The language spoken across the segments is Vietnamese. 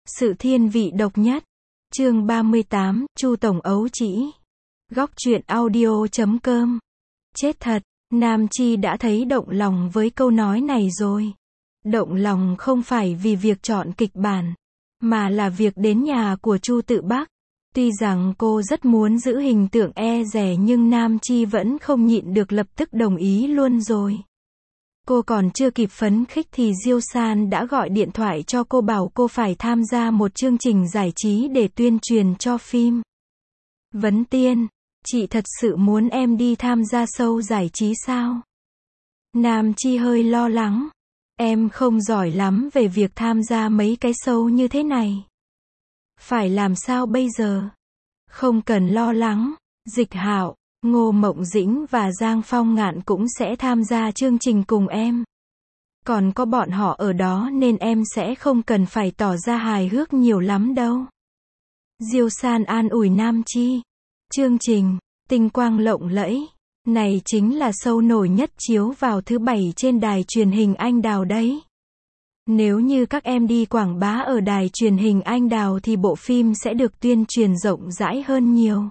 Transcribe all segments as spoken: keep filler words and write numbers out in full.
Sự thiên vị độc nhất. Chương ba mươi tám, Chu Tổng ấu trĩ. Góc truyện audio chấm com. Chết thật, Nam Chi đã thấy động lòng với câu nói này rồi. Động lòng không phải vì việc chọn kịch bản, mà là việc đến nhà của Chu Tự Bắc. Tuy rằng cô rất muốn giữ hình tượng e dè nhưng Nam Chi vẫn không nhịn được lập tức đồng ý luôn rồi. Cô còn chưa kịp phấn khích thì Diêu San đã gọi điện thoại cho cô bảo cô phải tham gia một chương trình giải trí để tuyên truyền cho phim. Vấn Tiên, chị thật sự muốn em đi tham gia show giải trí sao? Nam Chi hơi lo lắng. Em không giỏi lắm về việc tham gia mấy cái show như thế này. Phải làm sao bây giờ? Không cần lo lắng, Dịch Hạo, Ngô Mộng Dĩnh và Giang Phong Ngạn cũng sẽ tham gia chương trình cùng em. Còn có bọn họ ở đó nên em sẽ không cần phải tỏ ra hài hước nhiều lắm đâu. Diêu San an ủi Nam Chi. Chương trình, tinh quang lộng lẫy. Này chính là show nổi nhất chiếu vào thứ bảy trên đài truyền hình Anh Đào đấy. Nếu như các em đi quảng bá ở đài truyền hình Anh Đào thì bộ phim sẽ được tuyên truyền rộng rãi hơn nhiều.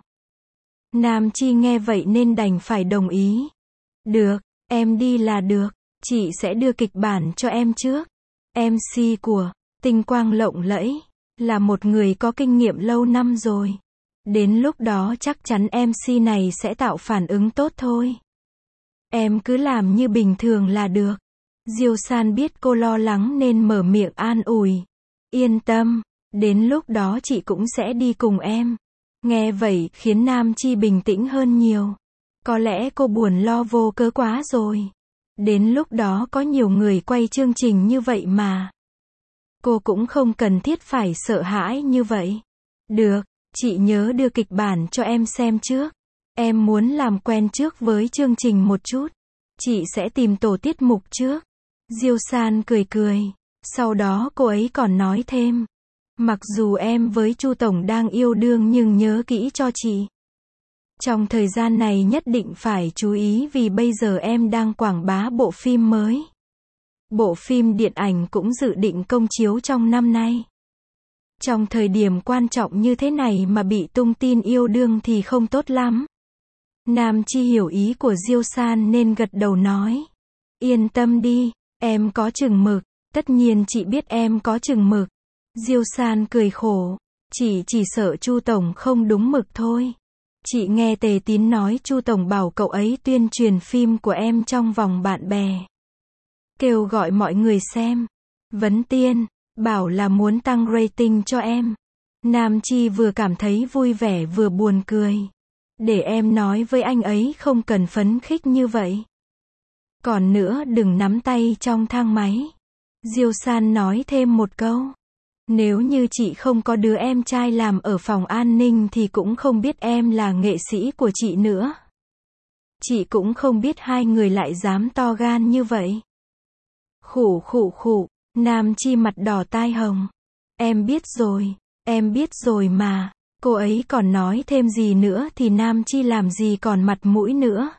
Nam Chi nghe vậy nên đành phải đồng ý. Được, em đi là được, chị sẽ đưa kịch bản cho em trước. em xê của Tinh Quang Lộng Lẫy là một người có kinh nghiệm lâu năm rồi. Đến lúc đó chắc chắn em xê này sẽ tạo phản ứng tốt thôi. Em cứ làm như bình thường là được. Diêu San biết cô lo lắng nên mở miệng an ủi. Yên tâm, đến lúc đó chị cũng sẽ đi cùng em. Nghe vậy khiến Nam Chi bình tĩnh hơn nhiều. Có lẽ cô buồn lo vô cớ quá rồi. Đến lúc đó có nhiều người quay chương trình như vậy mà. Cô cũng không cần thiết phải sợ hãi như vậy. Được, chị nhớ đưa kịch bản cho em xem trước. Em muốn làm quen trước với chương trình một chút. Chị sẽ tìm tổ tiết mục trước. Diêu San cười cười. Sau đó cô ấy còn nói thêm. Mặc dù em với Chu Tổng đang yêu đương nhưng nhớ kỹ cho chị. Trong thời gian này nhất định phải chú ý vì bây giờ em đang quảng bá bộ phim mới. Bộ phim điện ảnh cũng dự định công chiếu trong năm nay. Trong thời điểm quan trọng như thế này mà bị tung tin yêu đương thì không tốt lắm. Nam Chi hiểu ý của Diêu San nên gật đầu nói. Yên tâm đi, em có chừng mực. Tất nhiên chị biết em có chừng mực. Diêu San cười khổ. Chị chỉ sợ Chu Tổng không đúng mực thôi. Chị nghe Tề Tín nói Chu Tổng bảo cậu ấy tuyên truyền phim của em trong vòng bạn bè. Kêu gọi mọi người xem. Vấn Tiên, bảo là muốn tăng rating cho em. Nam Chi vừa cảm thấy vui vẻ vừa buồn cười. Để em nói với anh ấy không cần phấn khích như vậy. Còn nữa đừng nắm tay trong thang máy. Diêu San nói thêm một câu. Nếu như chị không có đứa em trai làm ở phòng an ninh thì cũng không biết em là nghệ sĩ của chị nữa. Chị cũng không biết hai người lại dám to gan như vậy. Khụ khụ khụ, Nam Chi mặt đỏ tai hồng. Em biết rồi, em biết rồi mà. Cô ấy còn nói thêm gì nữa thì Nam Chi làm gì còn mặt mũi nữa.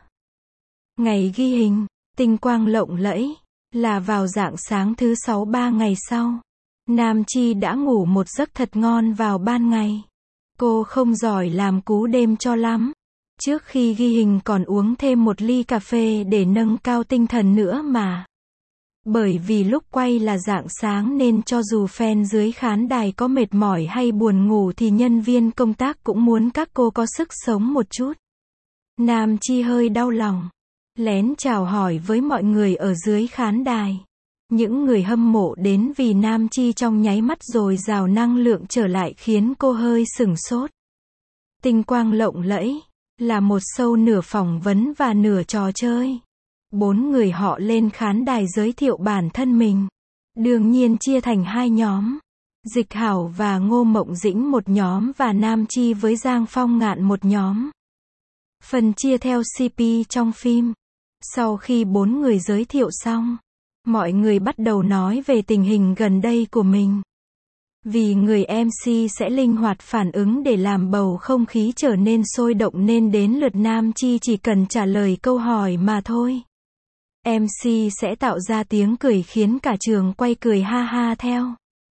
Ngày ghi hình, tinh quang lộng lẫy, là vào rạng sáng thứ sáu ba ngày sau. Nam Chi đã ngủ một giấc thật ngon vào ban ngày. Cô không giỏi làm cú đêm cho lắm. Trước khi ghi hình còn uống thêm một ly cà phê để nâng cao tinh thần nữa mà. Bởi vì lúc quay là rạng sáng nên cho dù fan dưới khán đài có mệt mỏi hay buồn ngủ thì nhân viên công tác cũng muốn các cô có sức sống một chút. Nam Chi hơi đau lòng. Lén chào hỏi với mọi người ở dưới khán đài. Những người hâm mộ đến vì Nam Chi trong nháy mắt rồi dào năng lượng trở lại khiến cô hơi sửng sốt. Tinh Quang Lộng Lẫy là một show nửa phỏng vấn và nửa trò chơi. Bốn người họ lên khán đài giới thiệu bản thân mình. Đương nhiên chia thành hai nhóm. Dịch Hảo và Ngô Mộng Dĩnh một nhóm và Nam Chi với Giang Phong Ngạn một nhóm. Phần chia theo xê pê trong phim. Sau khi bốn người giới thiệu xong, mọi người bắt đầu nói về tình hình gần đây của mình. Vì người em xê sẽ linh hoạt phản ứng để làm bầu không khí trở nên sôi động nên đến lượt Nam Chi chỉ cần trả lời câu hỏi mà thôi. em xê sẽ tạo ra tiếng cười khiến cả trường quay cười ha ha theo.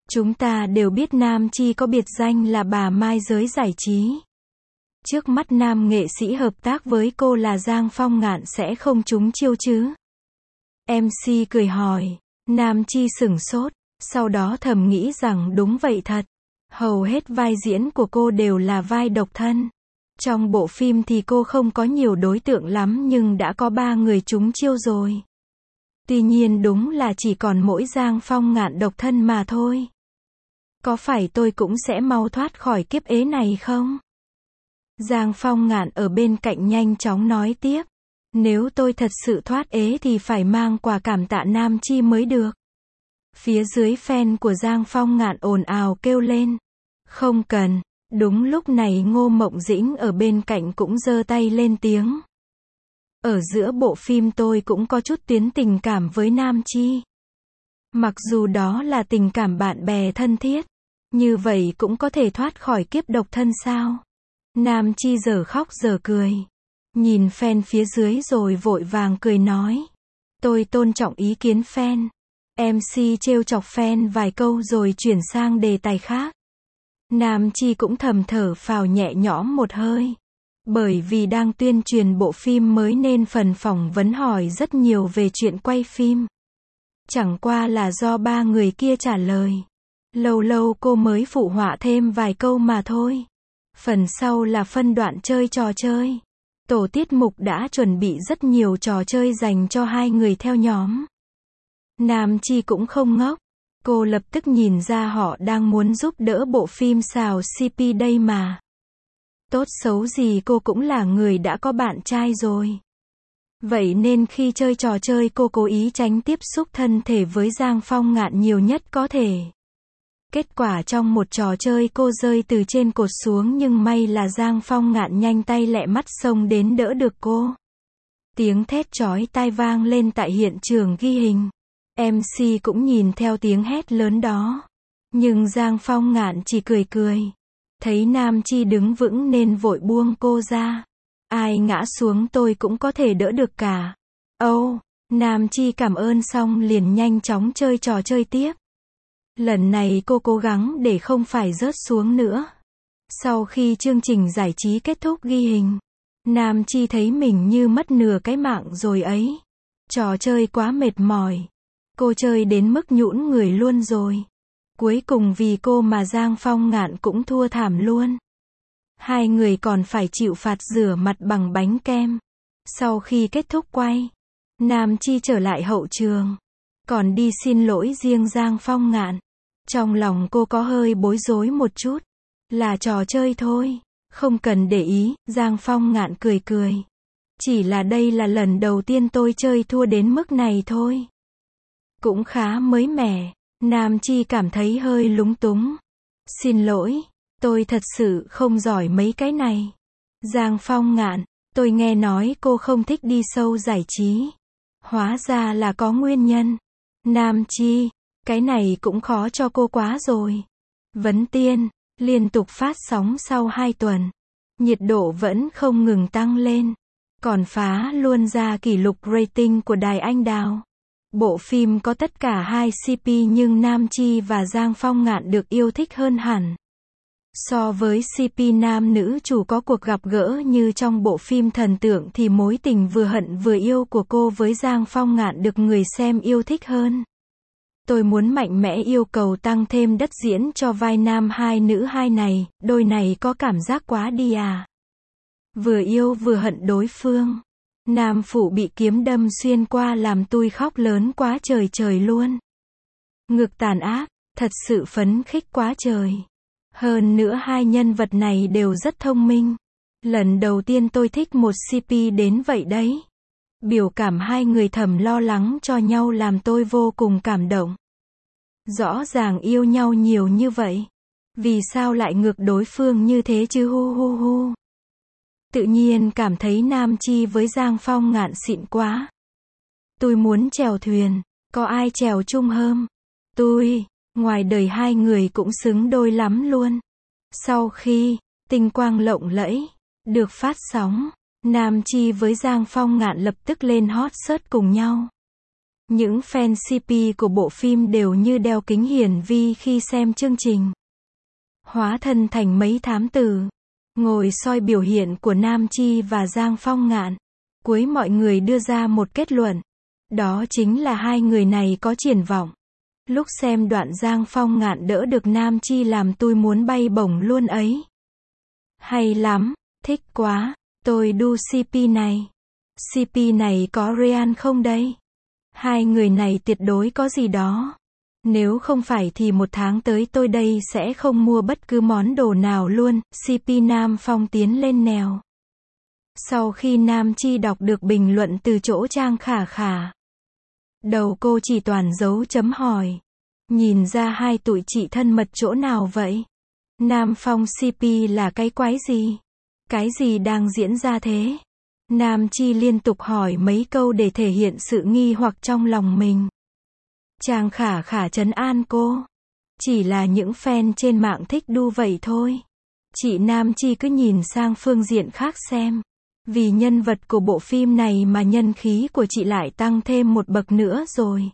Chúng ta đều biết Nam Chi có biệt danh là bà Mai giới giải trí. Trước mắt nam nghệ sĩ hợp tác với cô là Giang Phong Ngạn sẽ không trúng chiêu chứ? em xê cười hỏi. Nam Chi sửng sốt, sau đó thầm nghĩ rằng đúng vậy thật. Hầu hết vai diễn của cô đều là vai độc thân. Trong bộ phim thì cô không có nhiều đối tượng lắm nhưng đã có ba người trúng chiêu rồi. Tuy nhiên đúng là chỉ còn mỗi Giang Phong Ngạn độc thân mà thôi. Có phải tôi cũng sẽ mau thoát khỏi kiếp ế này không? Giang Phong Ngạn ở bên cạnh nhanh chóng nói tiếp. Nếu tôi thật sự thoát ế thì phải mang quà cảm tạ Nam Chi mới được. Phía dưới fan của Giang Phong Ngạn ồn ào kêu lên. Không cần. Đúng lúc này Ngô Mộng Dĩnh ở bên cạnh cũng giơ tay lên tiếng. Ở giữa bộ phim tôi cũng có chút tuyến tình cảm với Nam Chi. Mặc dù đó là tình cảm bạn bè thân thiết. Như vậy cũng có thể thoát khỏi kiếp độc thân sao? Nam Chi giờ khóc giờ cười. Nhìn fan phía dưới rồi vội vàng cười nói. Tôi tôn trọng ý kiến fan. em xê trêu chọc fan vài câu rồi chuyển sang đề tài khác. Nam Chi cũng thầm thở phào nhẹ nhõm một hơi. Bởi vì đang tuyên truyền bộ phim mới nên phần phỏng vấn hỏi rất nhiều về chuyện quay phim. Chẳng qua là do ba người kia trả lời. Lâu lâu cô mới phụ họa thêm vài câu mà thôi. Phần sau là phân đoạn chơi trò chơi. Tổ tiết mục đã chuẩn bị rất nhiều trò chơi dành cho hai người theo nhóm. Nam Chi cũng không ngốc. Cô lập tức nhìn ra họ đang muốn giúp đỡ bộ phim xào xê pê đây mà. Tốt xấu gì cô cũng là người đã có bạn trai rồi. Vậy nên khi chơi trò chơi cô cố ý tránh tiếp xúc thân thể với Giang Phong Ngạn nhiều nhất có thể. Kết quả trong một trò chơi cô rơi từ trên cột xuống nhưng may là Giang Phong Ngạn nhanh tay lẹ mắt xông đến đỡ được cô. Tiếng thét chói tai vang lên tại hiện trường ghi hình. em xê cũng nhìn theo tiếng hét lớn đó. Nhưng Giang Phong Ngạn chỉ cười cười. Thấy Nam Chi đứng vững nên vội buông cô ra. Ai ngã xuống tôi cũng có thể đỡ được cả. Âu, oh, Nam Chi cảm ơn xong liền nhanh chóng chơi trò chơi tiếp. Lần này cô cố gắng để không phải rớt xuống nữa. Sau khi chương trình giải trí kết thúc ghi hình, Nam Chi thấy mình như mất nửa cái mạng rồi ấy. Trò chơi quá mệt mỏi. Cô chơi đến mức nhũn người luôn rồi. Cuối cùng vì cô mà Giang Phong Ngạn cũng thua thảm luôn. Hai người còn phải chịu phạt rửa mặt bằng bánh kem. Sau khi kết thúc quay, Nam Chi trở lại hậu trường. Còn đi xin lỗi riêng Giang Phong Ngạn. Trong lòng cô có hơi bối rối một chút. Là trò chơi thôi. Không cần để ý, Giang Phong Ngạn cười cười. Chỉ là đây là lần đầu tiên tôi chơi thua đến mức này thôi. Cũng khá mới mẻ. Nam Chi cảm thấy hơi lúng túng. Xin lỗi, tôi thật sự không giỏi mấy cái này. Giang Phong Ngạn, tôi nghe nói cô không thích đi show giải trí. Hóa ra là có nguyên nhân. Nam Chi, cái này cũng khó cho cô quá rồi. Vấn Tiên, liên tục phát sóng sau hai tuần. Nhiệt độ vẫn không ngừng tăng lên. Còn phá luôn ra kỷ lục rating của Đài Anh Đào. Bộ phim có tất cả hai xê pê nhưng Nam Chi và Giang Phong Ngạn được yêu thích hơn hẳn. So với xê pê nam nữ chủ có cuộc gặp gỡ như trong bộ phim thần tượng thì mối tình vừa hận vừa yêu của cô với Giang Phong Ngạn được người xem yêu thích hơn. Tôi muốn mạnh mẽ yêu cầu tăng thêm đất diễn cho vai nam hai nữ hai này, đôi này có cảm giác quá đi à. Vừa yêu vừa hận đối phương. Nam phụ bị kiếm đâm xuyên qua làm tôi khóc lớn quá trời trời luôn. Ngực tàn ác, thật sự phấn khích quá trời. Hơn nữa hai nhân vật này đều rất thông minh. Lần đầu tiên tôi thích một xê pê đến vậy đấy. Biểu cảm hai người thầm lo lắng cho nhau làm tôi vô cùng cảm động. Rõ ràng yêu nhau nhiều như vậy. Vì sao lại ngược đối phương như thế chứ hu hu hu. Tự nhiên cảm thấy Nam Chi với Giang Phong Ngạn xịn quá. Tôi muốn chèo thuyền, có ai chèo chung không? Tôi, ngoài đời hai người cũng xứng đôi lắm luôn. Sau khi, Tinh Quang Lộng Lẫy, được phát sóng, Nam Chi với Giang Phong Ngạn lập tức lên hot search cùng nhau. Những fan xê pê của bộ phim đều như đeo kính hiển vi khi xem chương trình. Hóa thân thành mấy thám tử, ngồi soi biểu hiện của Nam Chi và Giang Phong Ngạn. Cuối mọi người đưa ra một kết luận. Đó chính là hai người này có triển vọng. Lúc xem đoạn Giang Phong Ngạn đỡ được Nam Chi làm tôi muốn bay bổng luôn ấy. Hay lắm, thích quá, tôi đu xê pê này. xê pê này có real không đây? Hai người này tuyệt đối có gì đó. Nếu không phải thì một tháng tới tôi đây sẽ không mua bất cứ món đồ nào luôn. xê pê Nam Phong tiến lên nèo. Sau khi Nam Chi đọc được bình luận từ chỗ Trang Khả Khả, đầu cô chỉ toàn dấu chấm hỏi. Nhìn ra hai tụi chị thân mật chỗ nào vậy? Nam Phong xê pê là cái quái gì? Cái gì đang diễn ra thế? Nam Chi liên tục hỏi mấy câu để thể hiện sự nghi hoặc trong lòng mình. Trang Khả Khả trấn an cô. Chỉ là những fan trên mạng thích đu vậy thôi. Chị Nam Chi cứ nhìn sang phương diện khác xem. Vì nhân vật của bộ phim này mà nhân khí của chị lại tăng thêm một bậc nữa rồi.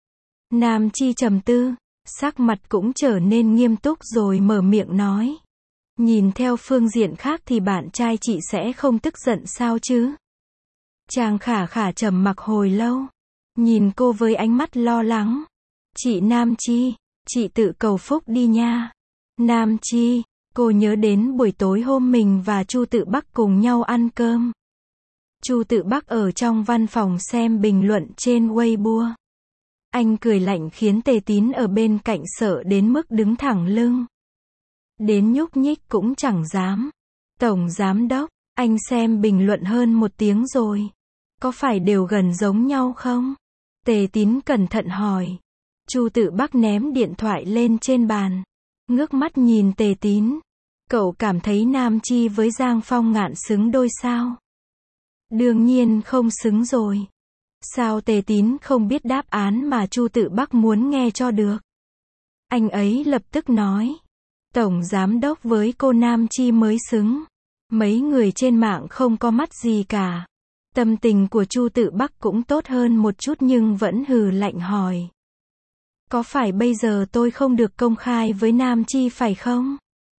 Nam Chi trầm tư, sắc mặt cũng trở nên nghiêm túc rồi mở miệng nói. Nhìn theo phương diện khác thì bạn trai chị sẽ không tức giận sao chứ? Trang Khả Khả trầm mặc hồi lâu, nhìn cô với ánh mắt lo lắng. Chị Nam Chi, chị tự cầu phúc đi nha. Nam Chi, cô nhớ đến buổi tối hôm mình và Chu Tự Bắc cùng nhau ăn cơm. Chu Tự Bắc ở trong văn phòng xem bình luận trên Weibo. Anh cười lạnh khiến Tề Tín ở bên cạnh sợ đến mức đứng thẳng lưng. Đến nhúc nhích cũng chẳng dám. Tổng giám đốc, anh xem bình luận hơn một tiếng rồi. Có phải đều gần giống nhau không? Tề Tín cẩn thận hỏi. Chu Tự Bắc ném điện thoại lên trên bàn. Ngước mắt nhìn Tề Tín. Cậu cảm thấy Nam Chi với Giang Phong Ngạn xứng đôi sao? Đương nhiên không xứng rồi. Sao Tề Tín không biết đáp án mà Chu Tự Bắc muốn nghe cho được? Anh ấy lập tức nói. Tổng giám đốc với cô Nam Chi mới xứng. Mấy người trên mạng không có mắt gì cả. Tâm tình của Chu Tự Bắc cũng tốt hơn một chút nhưng vẫn hừ lạnh hỏi. Có phải bây giờ tôi không được công khai với Nam Chi phải không?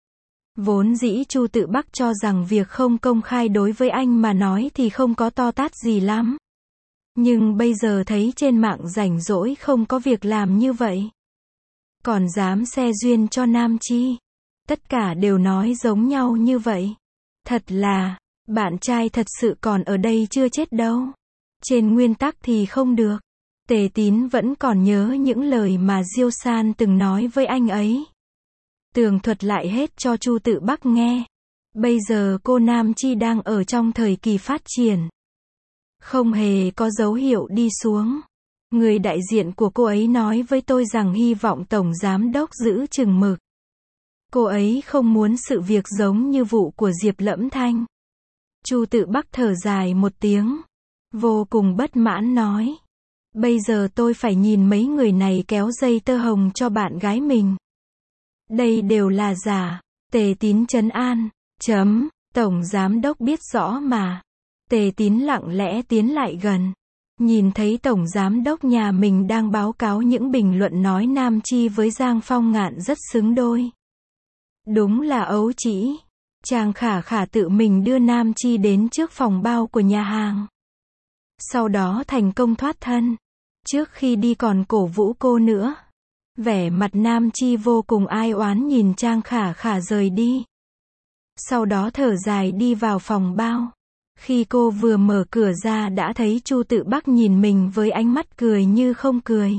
Vốn dĩ Chu Tự Bắc cho rằng việc không công khai đối với anh mà nói thì không có to tát gì lắm. Nhưng bây giờ thấy trên mạng rảnh rỗi không có việc làm như vậy. Còn dám xe duyên cho Nam Chi. Tất cả đều nói giống nhau như vậy. Thật là, bạn trai thật sự còn ở đây chưa chết đâu. Trên nguyên tắc thì không được. Tề Tín vẫn còn nhớ những lời mà Diêu San từng nói với anh ấy. Tường thuật lại hết cho Chu Tự Bắc nghe. Bây giờ cô Nam Chi đang ở trong thời kỳ phát triển. Không hề có dấu hiệu đi xuống. Người đại diện của cô ấy nói với tôi rằng hy vọng Tổng Giám Đốc giữ chừng mực. Cô ấy không muốn sự việc giống như vụ của Diệp Lẫm Thanh. Chu Tự Bắc thở dài một tiếng. Vô cùng bất mãn nói. Bây giờ tôi phải nhìn mấy người này kéo dây tơ hồng cho bạn gái mình. Đây đều là giả. Tề Tín trấn an. Chấm. Tổng Giám Đốc biết rõ mà. Tề Tín lặng lẽ tiến lại gần. Nhìn thấy Tổng Giám Đốc nhà mình đang báo cáo những bình luận nói Nam Chi với Giang Phong Ngạn rất xứng đôi. Đúng là ấu trĩ. Trang Khả Khả tự mình đưa Nam Chi đến trước phòng bao của nhà hàng. Sau đó thành công thoát thân. Trước khi đi còn cổ vũ cô nữa. Vẻ mặt Nam Chi vô cùng ai oán nhìn Trang Khả Khả rời đi. Sau đó thở dài đi vào phòng bao. Khi cô vừa mở cửa ra đã thấy Chu Tự Bắc nhìn mình với ánh mắt cười như không cười.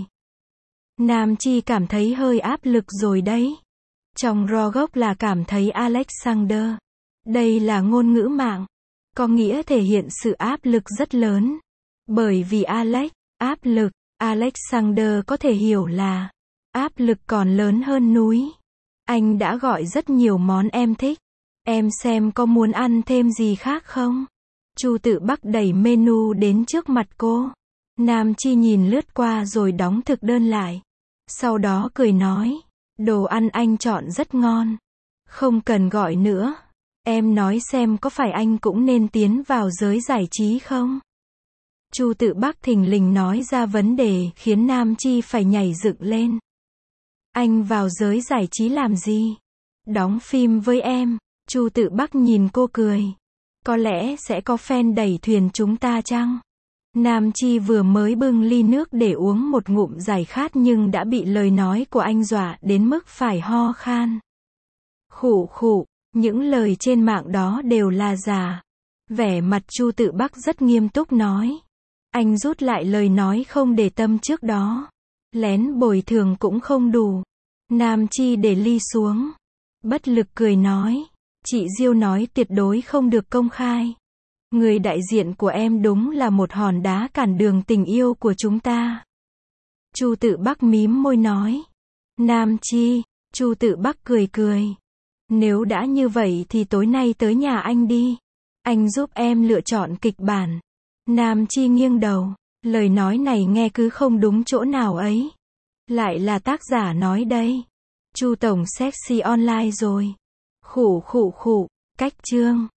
Nam Chi cảm thấy hơi áp lực rồi đấy. Trong ro gốc là cảm thấy Alexander. Đây là ngôn ngữ mạng. Có nghĩa thể hiện sự áp lực rất lớn. Bởi vì Alex, áp lực, Alexander có thể hiểu là áp lực còn lớn hơn núi. Anh đã gọi rất nhiều món em thích. Em xem có muốn ăn thêm gì khác không? Chu Tự Bắc đẩy menu đến trước mặt cô. Nam Chi nhìn lướt qua rồi đóng thực đơn lại. Sau đó cười nói. Đồ ăn anh chọn rất ngon. Không cần gọi nữa. Em nói xem có phải anh cũng nên tiến vào giới giải trí không? Chu Tự Bắc thình lình nói ra vấn đề, khiến Nam Chi phải nhảy dựng lên. Anh vào giới giải trí làm gì? Đóng phim với em. Chu Tự Bắc nhìn cô cười. Có lẽ sẽ có fan đẩy thuyền chúng ta chăng? Nam Chi vừa mới bưng ly nước để uống một ngụm giải khát nhưng đã bị lời nói của anh dọa đến mức phải ho khan. Khụ khụ, những lời trên mạng đó đều là giả. Vẻ mặt Chu Tự Bắc rất nghiêm túc nói. Anh rút lại lời nói không để tâm trước đó. Lén bồi thường cũng không đủ. Nam Chi để ly xuống. Bất lực cười nói. Chị Diêu nói tuyệt đối không được công khai. Người đại diện của em đúng là một hòn đá cản đường tình yêu của chúng ta. Chu Tự Bắc mím môi nói. Nam Chi. Chu Tự Bắc cười cười. Nếu đã như vậy thì tối nay tới nhà anh đi. Anh giúp em lựa chọn kịch bản. Nam Chi nghiêng đầu. Lời nói này nghe cứ không đúng chỗ nào ấy. Lại là tác giả nói đây. Chu tổng sexy online rồi. Khụ khụ khụ. Cách chương.